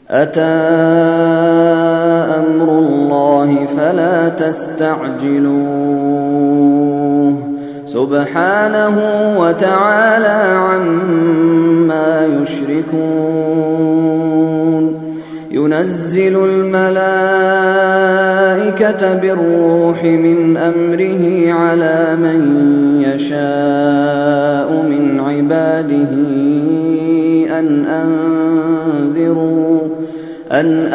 أتى أمر الله فلا تستعجلوه سبحانه وتعالى عما يشركون ينزل الملائكة بالروح من أمره على من يشاء من عباده أن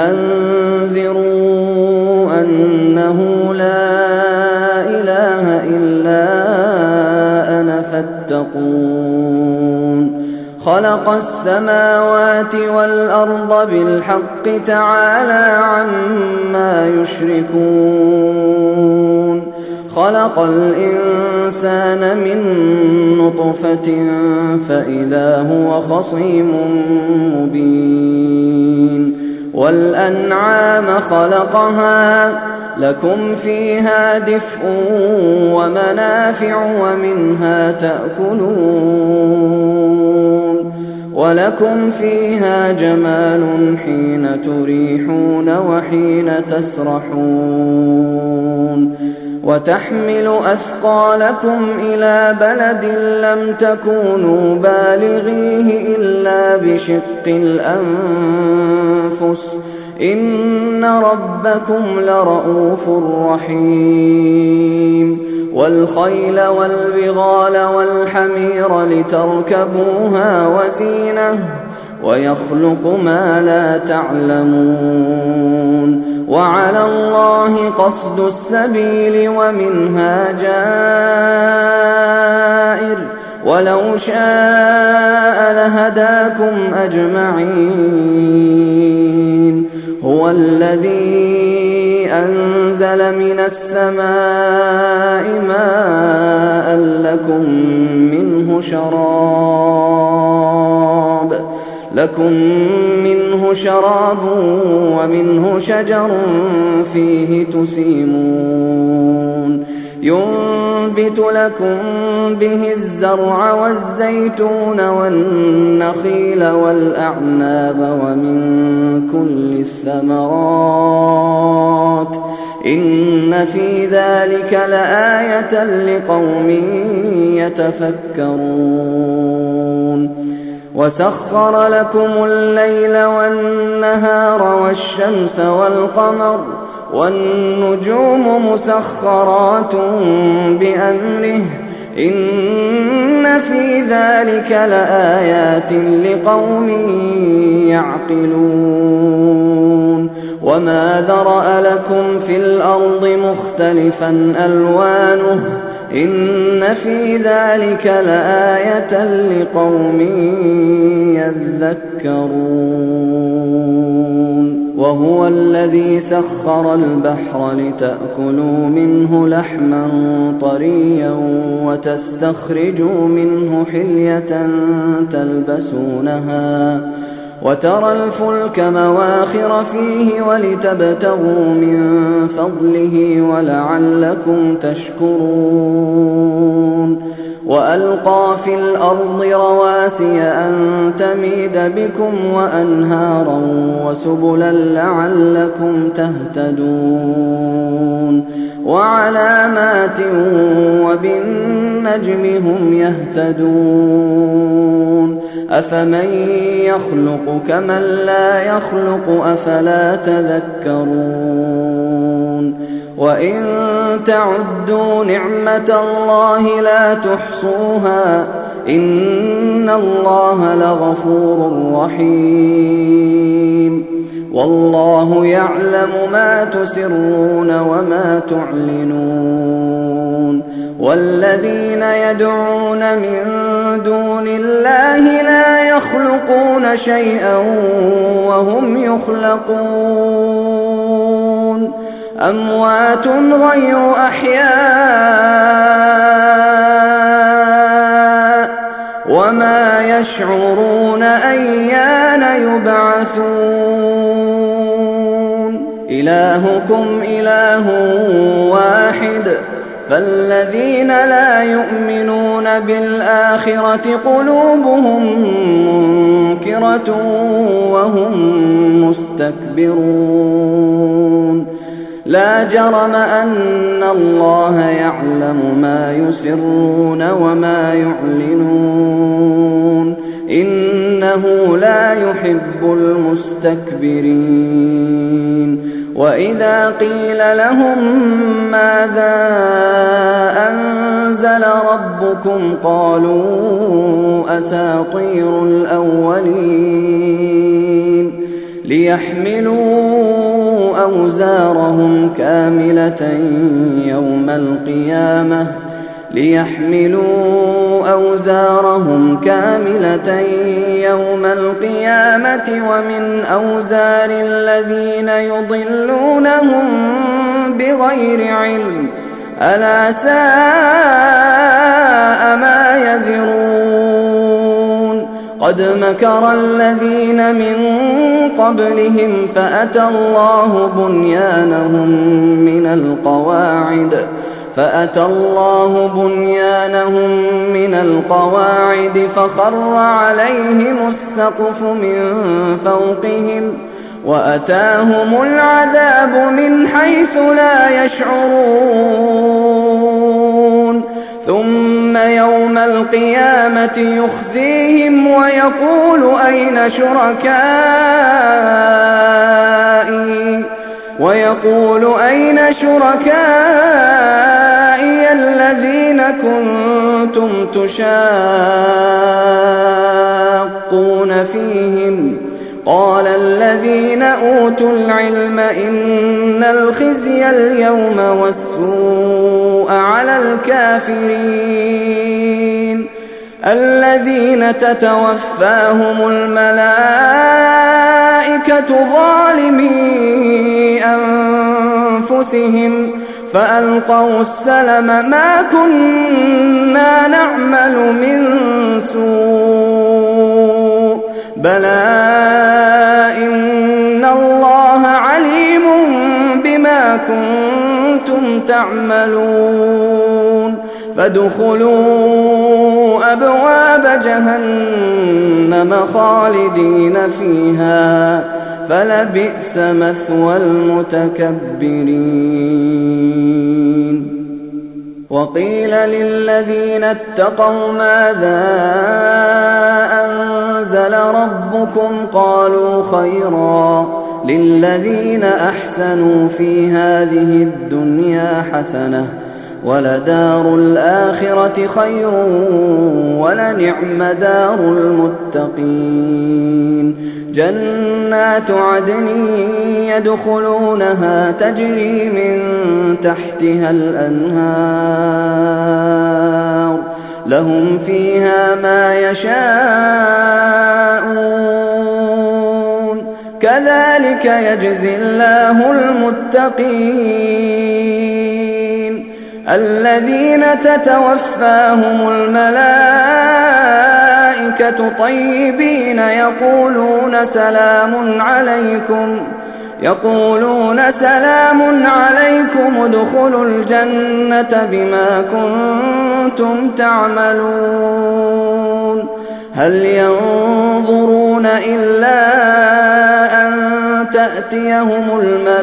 أنذروا أنه لا إله إلا أنا فاتقون خلق السماوات والأرض بالحق تعالى عما يشركون خلق الإنسان من نطفة فإذا هو خصيم مبين والأنعام خلقها لكم فيها دفء ومنافع ومنها تأكلون ولكم فيها جمال حين تريحون وحين تسرحون وتحمل أثقالكم إلى بلد لم تكونوا بالغيه إلا بشق الأنفس إن ربكم لرؤوف رحيم والخيل والبغال والحمير لتركبوها وزينة ويخلق ما لا تعلمون وعلى الله قصد السبيل ومنها جائر ولو شاء لهداكم أجمعين هو الذي أنزل من السماء ماء لكم منه شراب ومنه شجر فيه تسيمون ينبت لكم به الزرع والزيتون والنخيل والأعناب ومن كل الثمرات إن في ذلك لآية لقوم يتفكرون وسخر لكم الليل والنهار والشمس والقمر والنجوم مسخرات بأمره إن في ذلك لآيات لقوم يعقلون وما ذرأ لكم في الأرض مختلفا ألوانه إن في ذلك لآية لقوم يذكرون وهو الذي سخر البحر لتأكلوا منه لحما طريا وتستخرجوا منه حلية تلبسونها وترى الفلك مواخر فيه ولتبتغوا من فضله ولعلكم تشكرون وألقى في الأرض رواسي أن تميد بكم وأنهارا وسبلا لعلكم تهتدون وعلامات وبالنجم هم يهتدون أفمن يخلق كمن لا يخلق أفلا تذكرون وإن تعدوا نعمة الله لا تحصوها إن الله لغفور رحيم والله يعلم ما تسرون وما تعلنون والذين يدعون من دون الله لا يخلقون شيئا وهم يخلقون أموات غير أحياء وما يشعرون أيان يبعثون إلهكم إله واحد فالذين لا يؤمنون بالآخرة قلوبهم منكرة وهم مستكبرون لا جرم أن الله يعلم ما يسرون وما يعلنون إنه لا يحب المستكبرين وإذا قيل لهم ماذا أنزل ربكم قالوا أساطير الأولين ليحملوا أوزارهم كاملة يوم القيامة ومن أوزار الذين يضلونهم بغير علم ألا ساء ما يزرون قد مكر الذين من قبلهم فأتى الله بنيانهم من القواعد فخر عليهم السقف من فوقهم وأتاهم العذاب من حيث لا يشعرون ثم يوم القيامة يخزيهم ويقول أين شركائي الذين كنتم تشاقون فيهم قال الذين أوتوا العلم إن الخزي اليوم والسوء على الكافرين الذين تتوفاهم الملائكة ظالمي أنفسهم فألقوا السلم ما كنا نعمل من سوء بلى إن الله عليم بما كنتم تعملون فادخلوا أبواب جهنم خالدين فيها فلبئس مثوى المتكبرين وقيل للذين اتقوا ماذا أنزل ربكم قالوا خيرا للذين أحسنوا في هذه الدنيا حسنة ولدار الآخرة خير ولنعم دار المتقين جنات عدن يدخلونها تجري من تحتها الأنهار لهم فيها ما يشاءون كذلك يجزي الله المتقين الذين تتوفاهم الملائكة طيبين يقولون سلام عليكم ادخلوا الجنة بما كنتم تعملون هل ينظرون إلا أن تأتيهم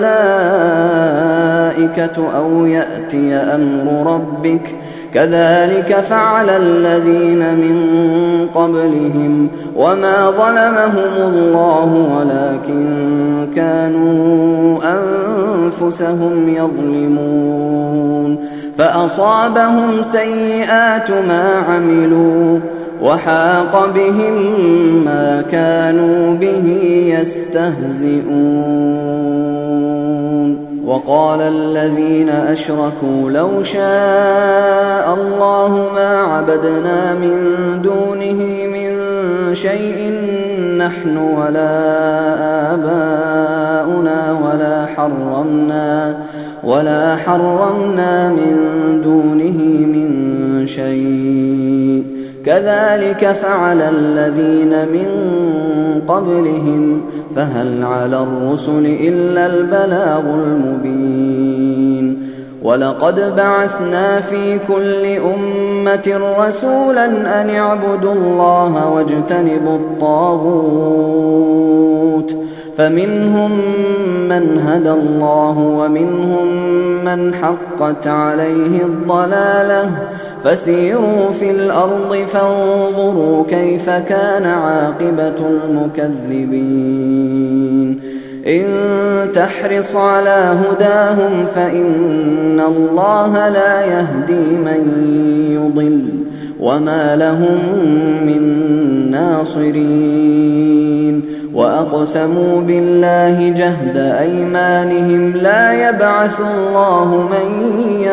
الملائكة أو يأتي أمر ربك كذلك فعل الذين من قبلهم وما ظلمهم الله ولكن كانوا أنفسهم يظلمون فأصابهم سيئات ما عملوا وحاق بهم ما كانوا به يستهزئون وقال الذين أشركوا لو شاء الله ما عبدنا من دونه من شيء نحن ولا آباؤنا ولا حرمنا من دونه من شيء كذلك فعل الذين من قبلهم فهل على الرسل إلا البلاغ المبين ولقد بعثنا في كل أمة رسولا أن اعبدوا الله واجتنبوا الطاغوت فمنهم من هدى الله ومنهم من حقت عليه الضلالة فسيروا في الأرض فانظروا كيف كان عاقبة المكذبين إن تحرص على هداهم فإن الله لا يهدي من يضل وما لهم من ناصرين وأقسموا بالله جهد أيمانهم لا يبعث الله من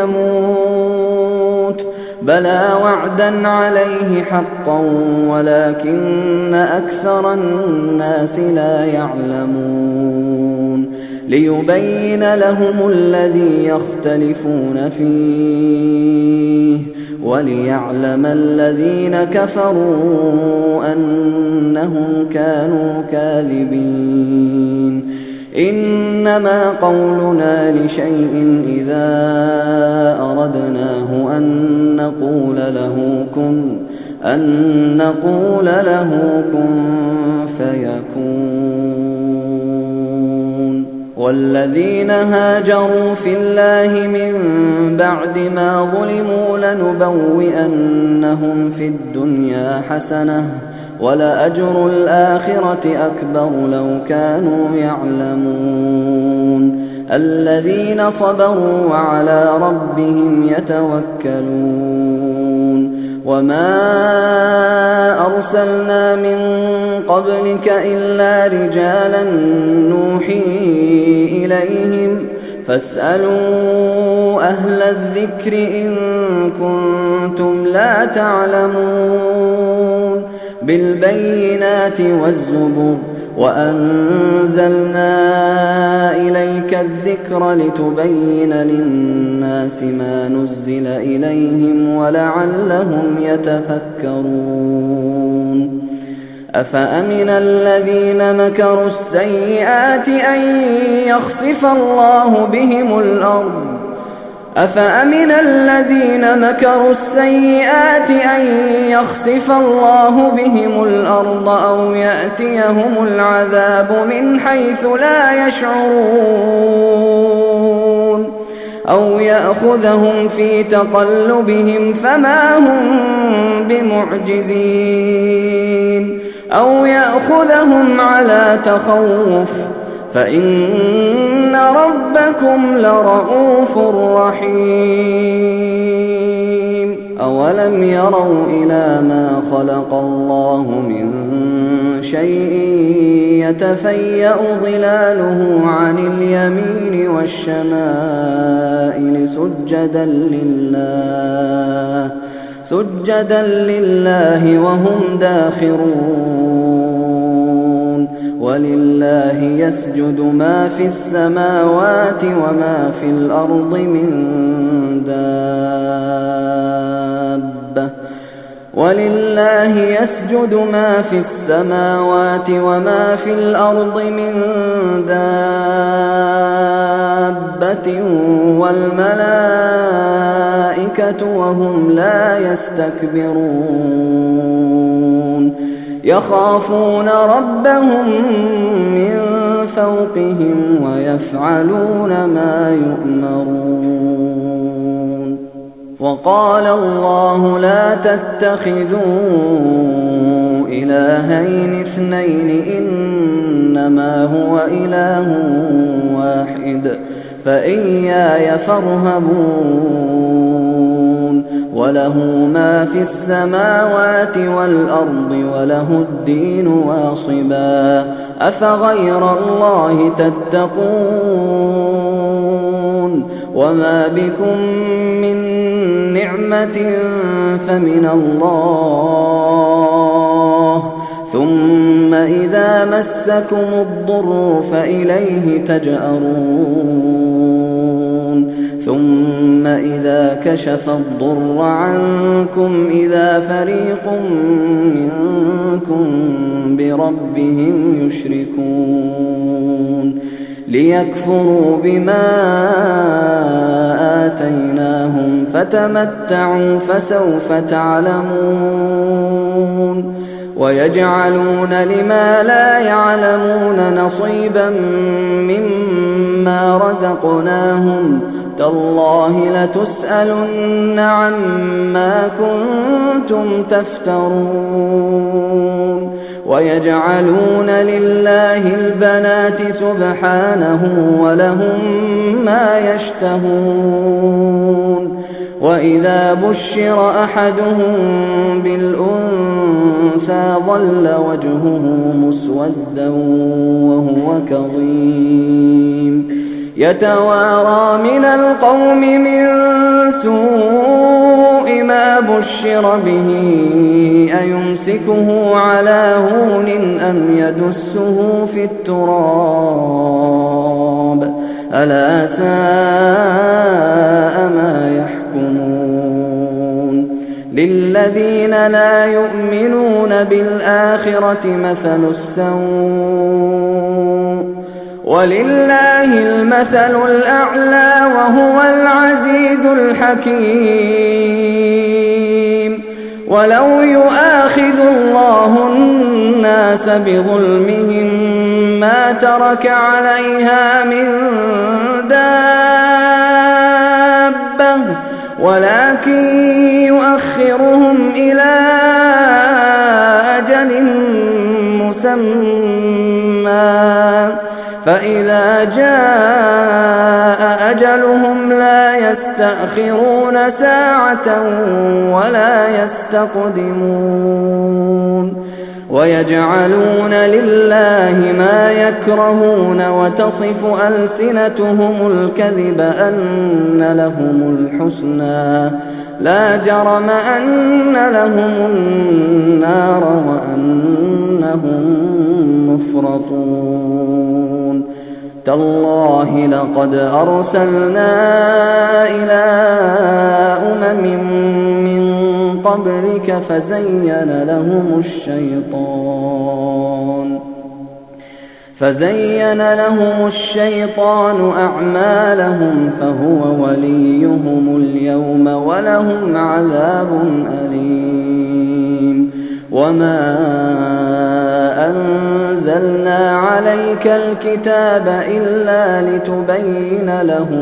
يموت بلى وعدا عليه حقا ولكن أكثر الناس لا يعلمون ليبين لهم الذي يختلفون فيه وليعلم الذين كفروا أنهم كانوا كاذبين إنما قولنا لشيء إذا أردناه أن نقول له كن فيكون والذين هاجروا في الله من بعد ما ظلموا لنبوئنهم في الدنيا حسنة ولأجر الآخرة أكبر لو كانوا يعلمون الذين صبروا وعلى ربهم يتوكلون وما أرسلنا من قبلك إلا رجالا نوحي إليهم فاسألوا أهل الذكر إن كنتم لا تعلمون بالبينات والزبر وأنزلنا إليك الذكر لتبين للناس ما نزل إليهم ولعلهم يتفكرون أفأمن الذين مكروا السيئات أن يخسف الله بهم الأرض أو يأتيهم العذاب من حيث لا يشعرون أو يأخذهم في تقلبهم فما هم بمعجزين أو يأخذهم على تخوف فإن ربكم لرؤوف رحيم أولم يروا إلى ما خلق الله من شيء يتفيأ ظلاله عن اليمين والشمائل سجدا لله وهم داخرون ولله يسجد ما في السماوات وما في الأرض من دابة والملائكة وهم لا يستكبرون يخافون ربهم من فوقهم ويفعلون ما يؤمرون وقال الله لا تتخذوا إلهين اثنين إنما هو إله واحد فإياي فارهبون وله ما في السماوات والأرض وله الدين واصبا أفغير الله تتقون وما بكم من نعمة فمن الله ثم إذا مسكم الضر فإليه تجأرون ثم إذا كشف الضر عنكم إذا فريق منكم بربهم يشركون ليكفروا بما آتيناهم فتمتعوا فسوف تعلمون ويجعلون لما لا يعلمون نصيبا مما رزقناهم تالله لتسألن عما كنتم تفترون ويجعلون لله البنات سبحانه ولهم ما يشتهون وإذا بشر أحدهم بالأنثى ظل وجهه مسودا وهو كظيم يتوارى من القوم من سوء ما بشر به أيمسكه على هون أم يدسه في التراب ألا ساء ما يحكمون للذين لا يؤمنون بالآخرة مثل السوء ولله المثل الأعلى وهو العزيز الحكيم ولو يؤاخذ الله الناس بظلمهم ما ترك عليها من دابة ولكن يؤخرهم إلى أجل مسمى فإذا جاء أجلهم لا يستأخرون ساعة ولا يستقدمون ويجعلون لله ما يكرهون وتصف ألسنتهم الكذب أن لهم الحسنى لا جرم أن لهم النار وأنهم مفرطون تالله لقد أرسلنا إلى أمم من قبلك فزين لهم الشيطان أعمالهم فهو وليهم اليوم ولهم عذاب أليم وما أنزلنا عليك الكتاب إلا لتبين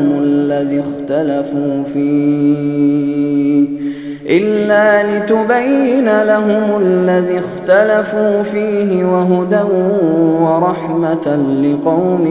لهم الذي اختلفوا فيه وهدى ورحمة لقوم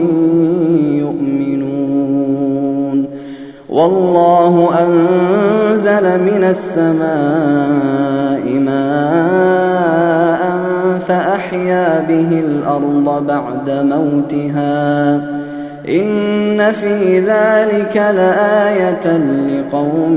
يؤمنون والله أنزل من السماء ماء فأحيا به الأرض بعد موتها إن في ذلك لآية لقوم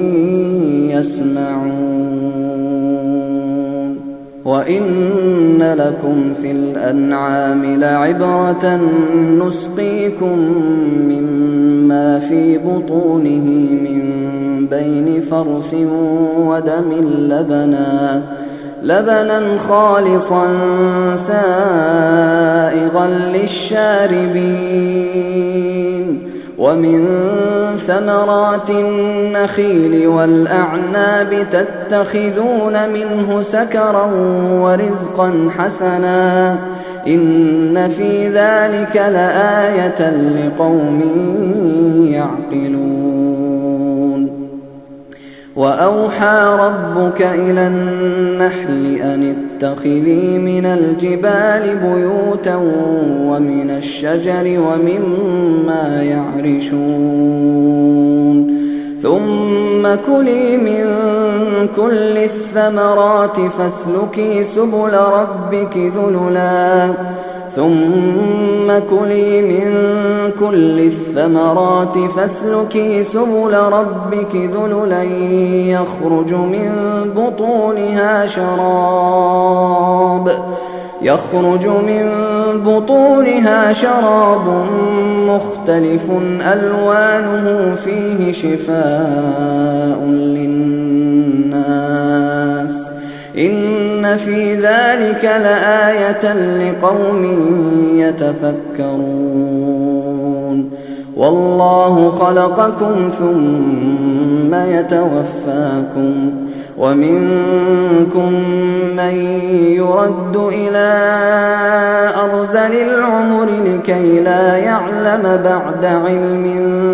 يسمعون وإن لكم في الأنعام لعبرة نسقيكم مما في بطونه من بين فرث ودم لبنا خالصا سائغا للشاربين ومن ثمرات النخيل والأعناب تتخذون منه سكرا ورزقا حسنا إن في ذلك لآية لقوم يعقلون وأوحى ربك إلى النحل أن اتخذي من الجبال بيوتا ومن الشجر ومما يعرشون ثم كلي من كل الثمرات فاسلكي سبل ربك ذللا يخرج من بطونها شراب مختلف ألوانه فيه شفاء للناس إن في ذلك لآية لقوم يتفكرون والله خلقكم ثم يتوفاكم ومنكم من يرد إلى أرذل العمر لكي لا يعلم بعد علم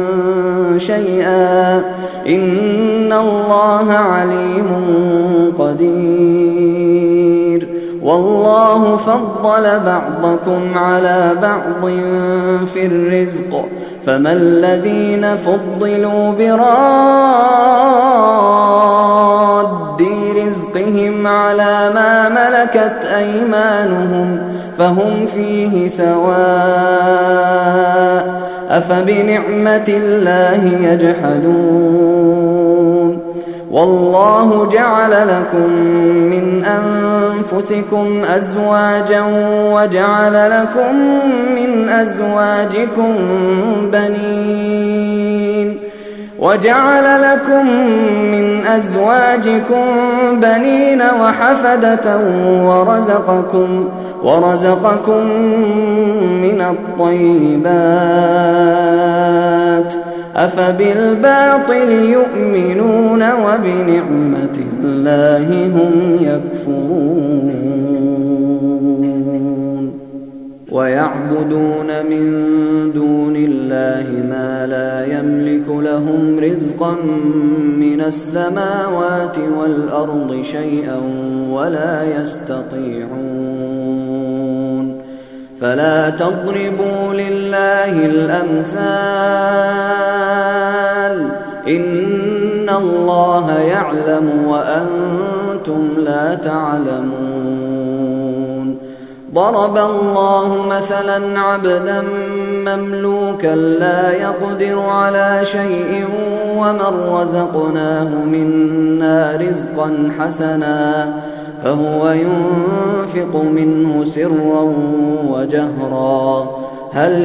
شيئا إن الله عليم قدير والله فضل بعضكم على بعض في الرزق فما الذين فضلوا براد رزقهم على ما ملكت أيمانهم فهم فيه سواء أفبنعمة الله يجحدون والله جعل لكم من أنفسكم أزواجا وجعل لكم من أزواجكم بنين وحفدة ورزقكم من الطيبات أفبالباطل يؤمنون وبنعمة الله هم يكفرون ويعبدون من دون الله ما لا يملك لهم رزقا من السماوات والأرض شيئا ولا يستطيعون فلا تضربوا لله الأمثال إن الله يعلم وأنتم لا تعلمون ضرب الله مثلا عبدا مملوكا لا يقدر على شيء ومن رزقناه منا رزقا حسنا فهو ينفق منه سرا وجهرا هل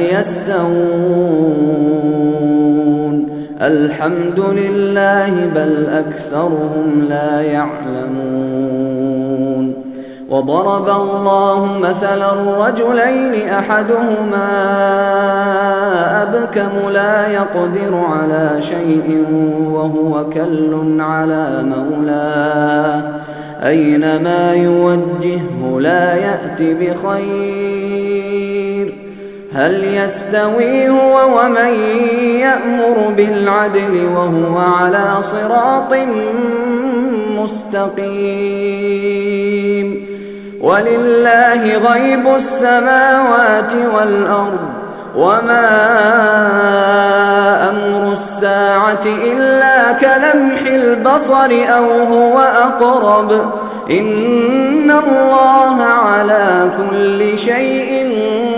يستوون الحمد لله بل أكثرهم لا يعلمون وضرب الله مثلا رجلين أحدهما أبكم لا يقدر على شيء وهو كل على مولاه أينما يوجهه لا يأت بخير هل يستوي هو ومن يأمر بالعدل وهو على صراط مستقيم ولله غيب السماوات والأرض وما أمر الساعة إلا كلمح البصر أو هو أقرب إن الله على كل شيء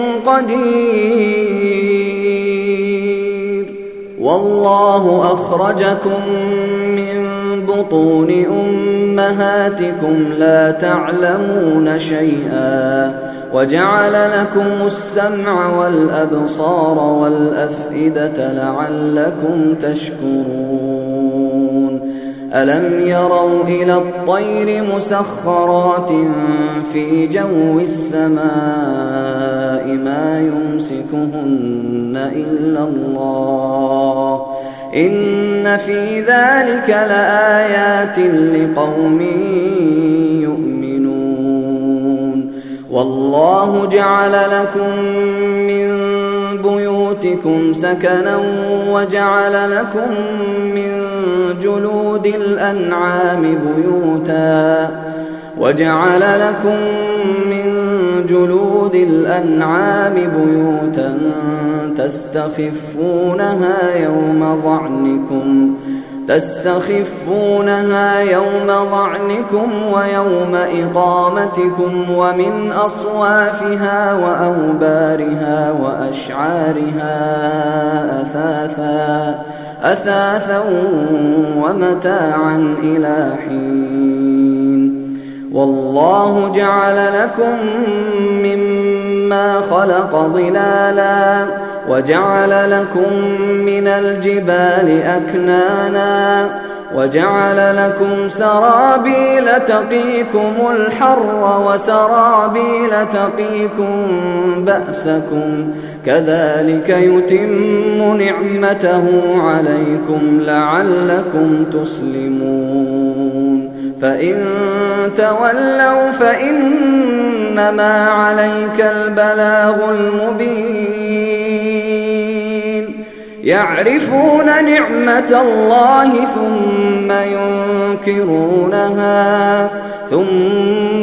قدير والله أخرجكم من بطون أمهاتكم لا تعلمون شيئا وجعل لكم السمع والأبصار والأفئدة لعلكم تشكرون ألم يروا إلى الطير مسخرات في جو السماء ما يمسكهن إلا الله إن في ذلك لآيات لقوم يؤمنون والله جعل لكم من بيوتكم سكنا وجعل لكم من جلود الأنعام بيوتا تستخفونها يوم ضعنكم ويوم إقامتكم ومن أصوافها وأوبارها وأشعارها أثاثا ومتاعا إلى حين والله جعل لكم مما خلق ظلالا وجعل لكم من الجبال أكنانا وجعل لكم سرابيل تقيكم الحر وسرابيل تقيكم بأسكم كذلك يتم نعمته عليكم لعلكم تسلمون فإن تولوا فإنما عليك البلاغ المبين يعرفون نعمة الله ثم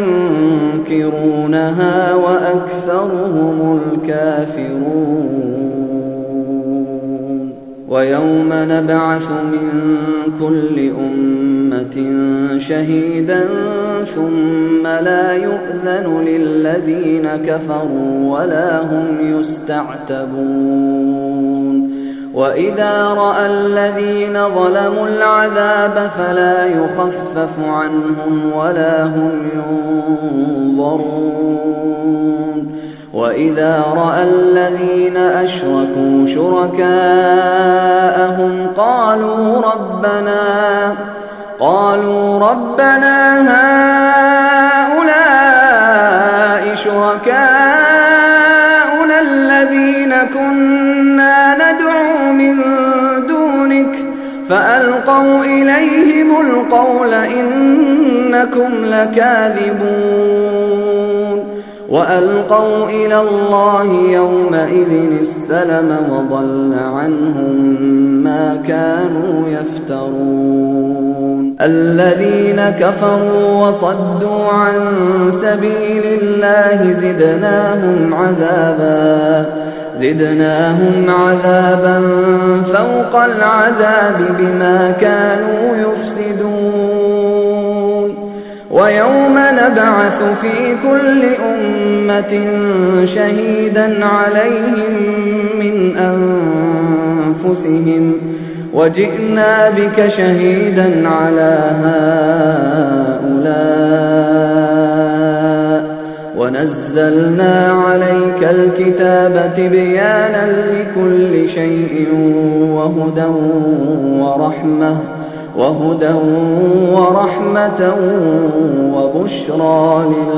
ينكرونها وأكثرهم الكافرون ويوم نبعث من كل أمة شهيدا ثم لا يؤذن للذين كفروا ولا هم يستعتبون وإذا رأى الذين ظلموا العذاب فلا يخفف عنهم ولا هم ينظرون وإذا رأى الذين أشركوا شركاءهم قالوا ربنا هؤلاء شركاؤنا الذين كنا ندعو من دونك فألقوا إليهم القول إنكم لكاذبون وألقوا إلى الله يومئذ السلم وضل عنهم ما كانوا يفترون الذين كفروا وصدوا عن سبيل الله زدناهم عذابا فوق العذاب بما كانوا يفسدون ويوم نبعث في كل أمة شهيدا عليهم من أنفسهم وجئنا بك شهيدا على هؤلاء ونزلنا عليك الكتاب تبيانا لكل شيء وهدى ورحمة وبشرى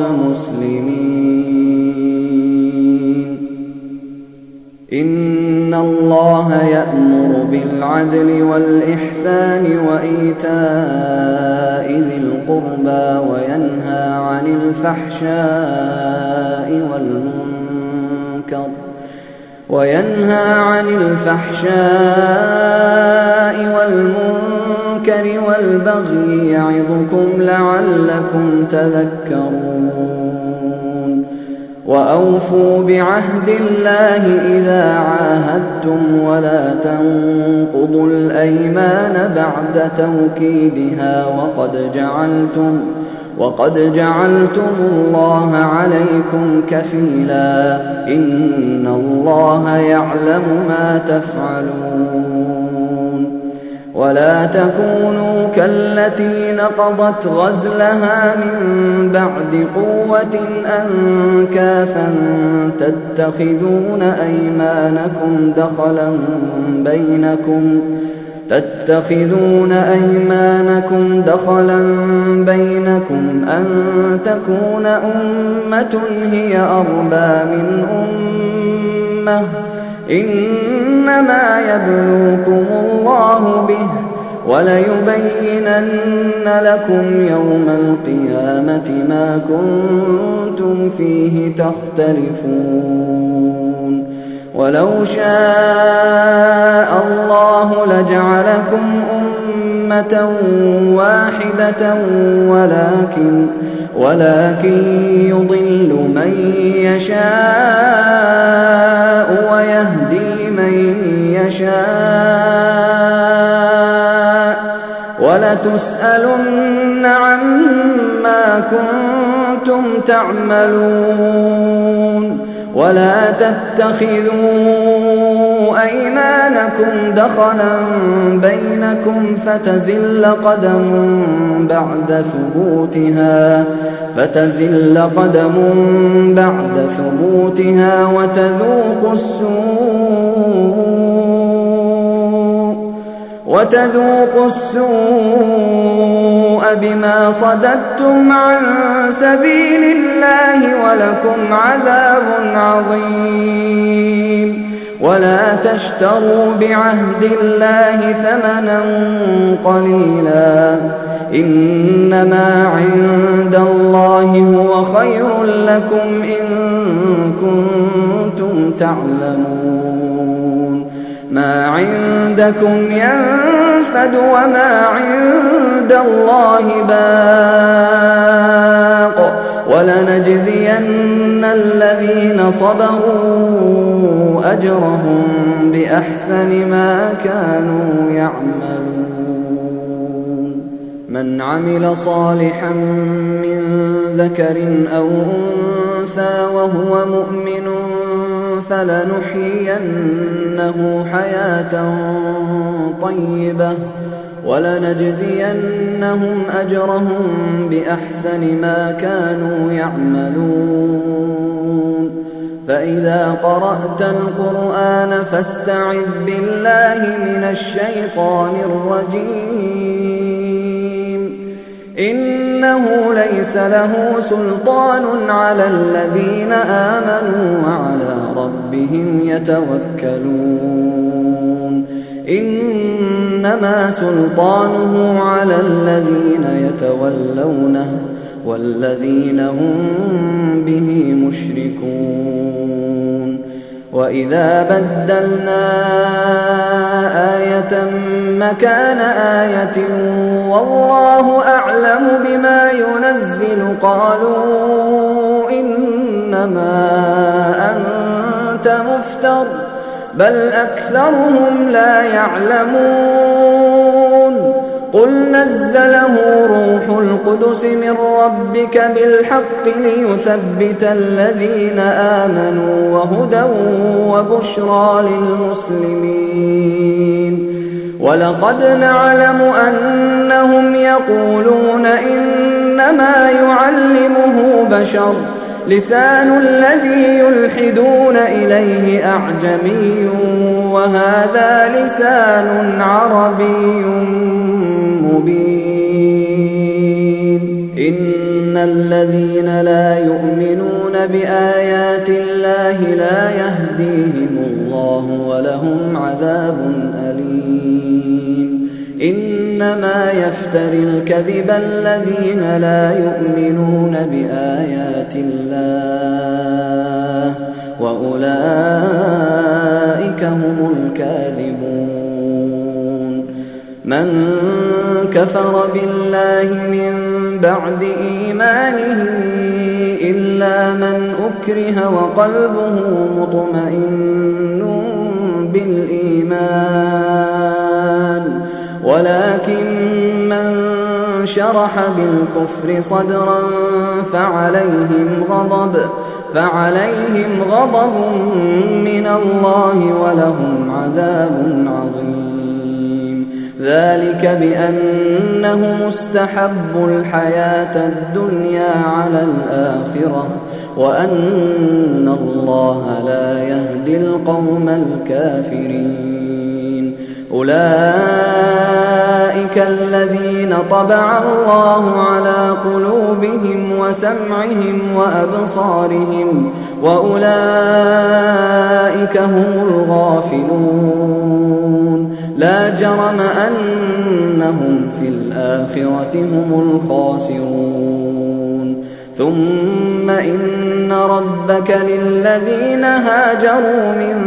للمسلمين إن الله يأمر بالعدل والإحسان وإيتاء ذي القربى وينهى عن الفحشاء والمنكر والبغي يعظكم لعلكم تذكرون وأوفوا بعهد الله إذا عاهدتم ولا تنقضوا الأيمان بعد توكيدها وقد جعلتم الله عليكم كفيلا إن الله يعلم ما تفعلون ولا تكونوا كالتي نقضت غزلها من بعد قوة أنكاثا تتخذون أيمانكم دخلا بينكم أن تكون أمة هي أربى من أمة إنما يبلوكم الله به وليبينن لكم يوم القيامة ما كنتم فيه تختلفون ولو شاء الله لجعلكم أمة واحدة ولكن يضل من يشاء ويهدي من يشاء ولتسألن عما كنتم تعملون ولا تتخذوا أيمانكم دخلا بينكم فتزل قدم بعد ثبوتها وتذوقوا السوء بما صددتم عن سبيل الله ولكم عذاب عظيم. ولا تشتروا بعهد الله ثمنا قليلا، إنما عند الله هو خير لكم إن كنتم تعلمون. ما عندكم ينفد وما عند الله باق، ولنجزين الذين صبروا أجرهم بأحسن ما كانوا يعملون. من عمل صالحا من ذكر أو أنثى وهو مؤمن فلنحيينه حياة طيبة ولنجزينهم أجرهم بأحسن ما كانوا يعملون. فإذا قرأت القرآن فاستعذ بالله من الشيطان الرجيم، إنه ليس له سلطان على الذين آمنوا وعلى ربهم يتوكلون. إنما سلطانه على الذين يتولونه والذين هم به مشركون. وإذا بدلنا آية مكان آية والله أعلم بما ينزل قالوا إنما أنت مفتر بل أكثرهم لا يعلمون. قل نزله روح القدس من ربك بالحق ليثبت الذين آمنوا وهدى وبشرى للمسلمين. ولقد نعلم أنهم يقولون إنما يعلمه بشر، لسان الذي يلحدون إليه أعجمي وهذا لسان عربي مبين. إن الذين لا يؤمنون بآيات الله لا يهديهم الله ولهم عذاب أليم. إنما يفتري الكذب الذين لا يؤمنون بآيات الله وأولئك هم الكاذبون. من كفر بالله من بعد إيمانه إلا من أكره وقلبه مطمئن بالإيمان، ولكن من شرح بالكفر صدرا فعليهم غضب من الله ولهم عذاب عظيم. ذلك بأنهم استحبوا الحياة الدنيا على الآخرة وأن الله لا يهدي القوم الكافرين. أولئك الذين طبع الله على قلوبهم وسمعهم وأبصارهم وأولئك هم الغافلون. لا جرم أنهم في الآخرة هم الخاسرون. ثم إن ربك للذين هاجروا من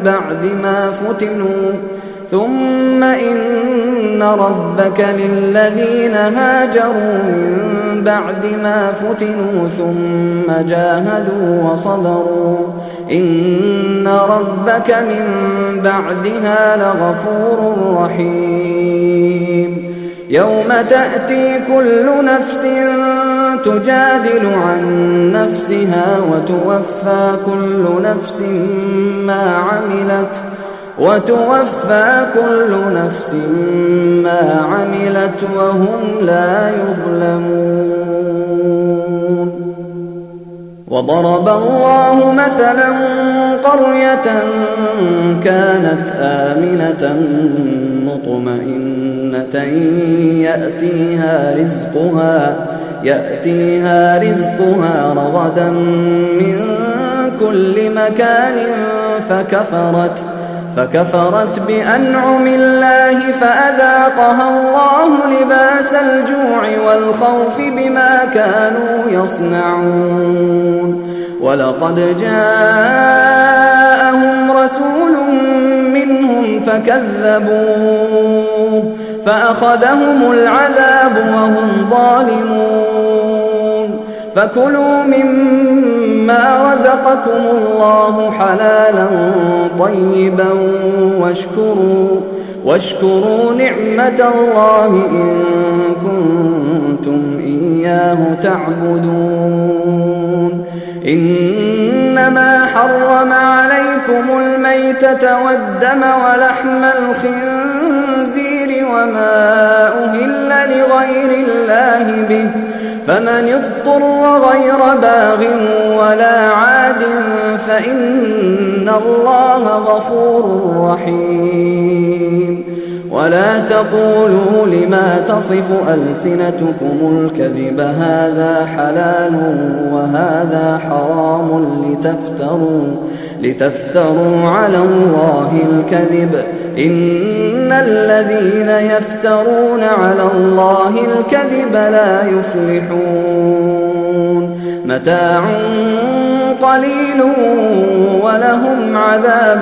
بعد ما فتنوا ثم جاهدوا وصبروا إن ربك من بعدها لغفور رحيم. يوم تأتي كل نفس تجادل عن نفسها وتوفى كل نفس ما عملت وهم لا يظلمون. وضرب الله مثلا قرية كانت آمنة مطمئنة يأتيها رزقها رغدا من كل مكان فكفرت بأنعم الله فأذاقها الله لباس الجوع والخوف بما كانوا يصنعون ولقد جاءهم رسول منهم فكذبوه فأخذهم العذاب وهم ظالمون فكلوا مما رزقكم الله حلالا طيبا واشكروا نعمة الله إن كنتم إياه تعبدون إنما حرم عليكم الميتة والدم ولحم الخنزير وما أهل لغير الله به فمن اضطر غير باغ ولا عاد فإن الله غفور رحيم ولا تقولوا لما تصف ألسنتكم الكذب هذا حلال وهذا حرام لتفتروا على الله الكذب إن الذين يفترون على الله الكذب لا يفلحون متاع قليل ولهم عذاب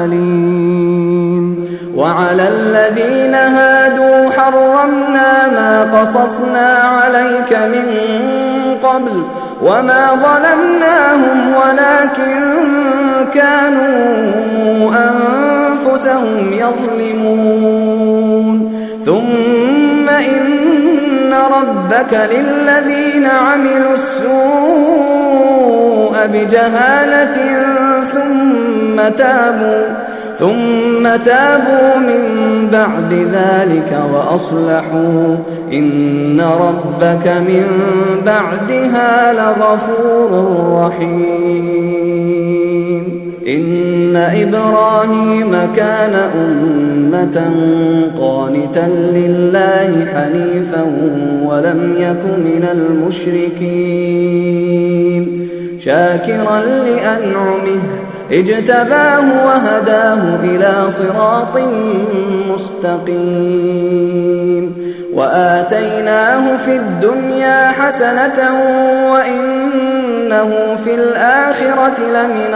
أليم وعلى الذين هادوا حرمنا ما قصصنا عليك من قبل وما ظلمناهم ولكن كانوا أنفسهم يظلمون ثم إن ربك للذين عملوا السوء بجهالة ثم تابوا من بعد ذلك وأصلحوا إن ربك من بعدها لغفور رحيم إن إبراهيم كان أمة قانتا لله حنيفا ولم يك من المشركين شاكرا لأنعمه اجتباه وهداه إلى صراط مستقيم وآتيناه في الدنيا حسنة وإنه في الآخرة لمن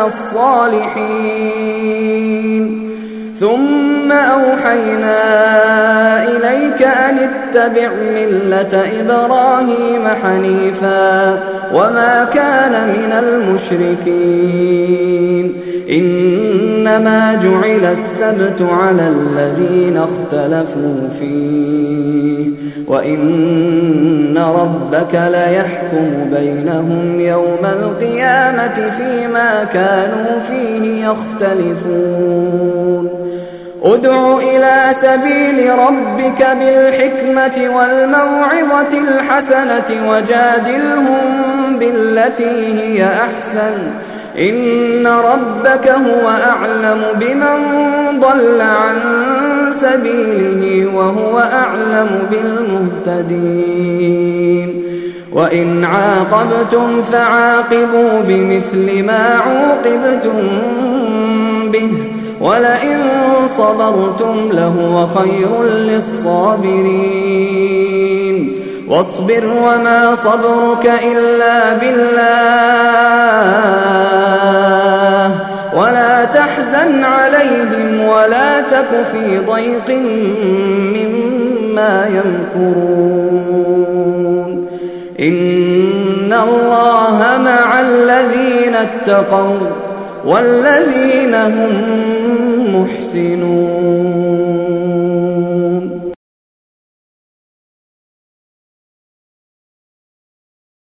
الصالحين ثم أوحينا إليك أن اتبع ملة إبراهيم حنيفا وما كان من المشركين إنما جعل السبت على الذين اختلفوا فيه وإن ربك ليحكم بينهم يوم القيامة فيما كانوا فيه يختلفون ادع إلى سبيل ربك بالحكمة والموعظة الحسنة وجادلهم بالتي هي أحسن إن ربك هو أعلم بمن ضل عن سبيله وهو أعلم بالمهتدين وإن عاقبتم فعاقبوا بمثل ما عوقبتم به ولئن صبرتم لهو خير للصابرين واصبر وما صبرك إلا بالله ولا تحزن عليهم ولا تك في ضيق مما يمكرون إن الله مع الذين اتقوا والذين هم محسنون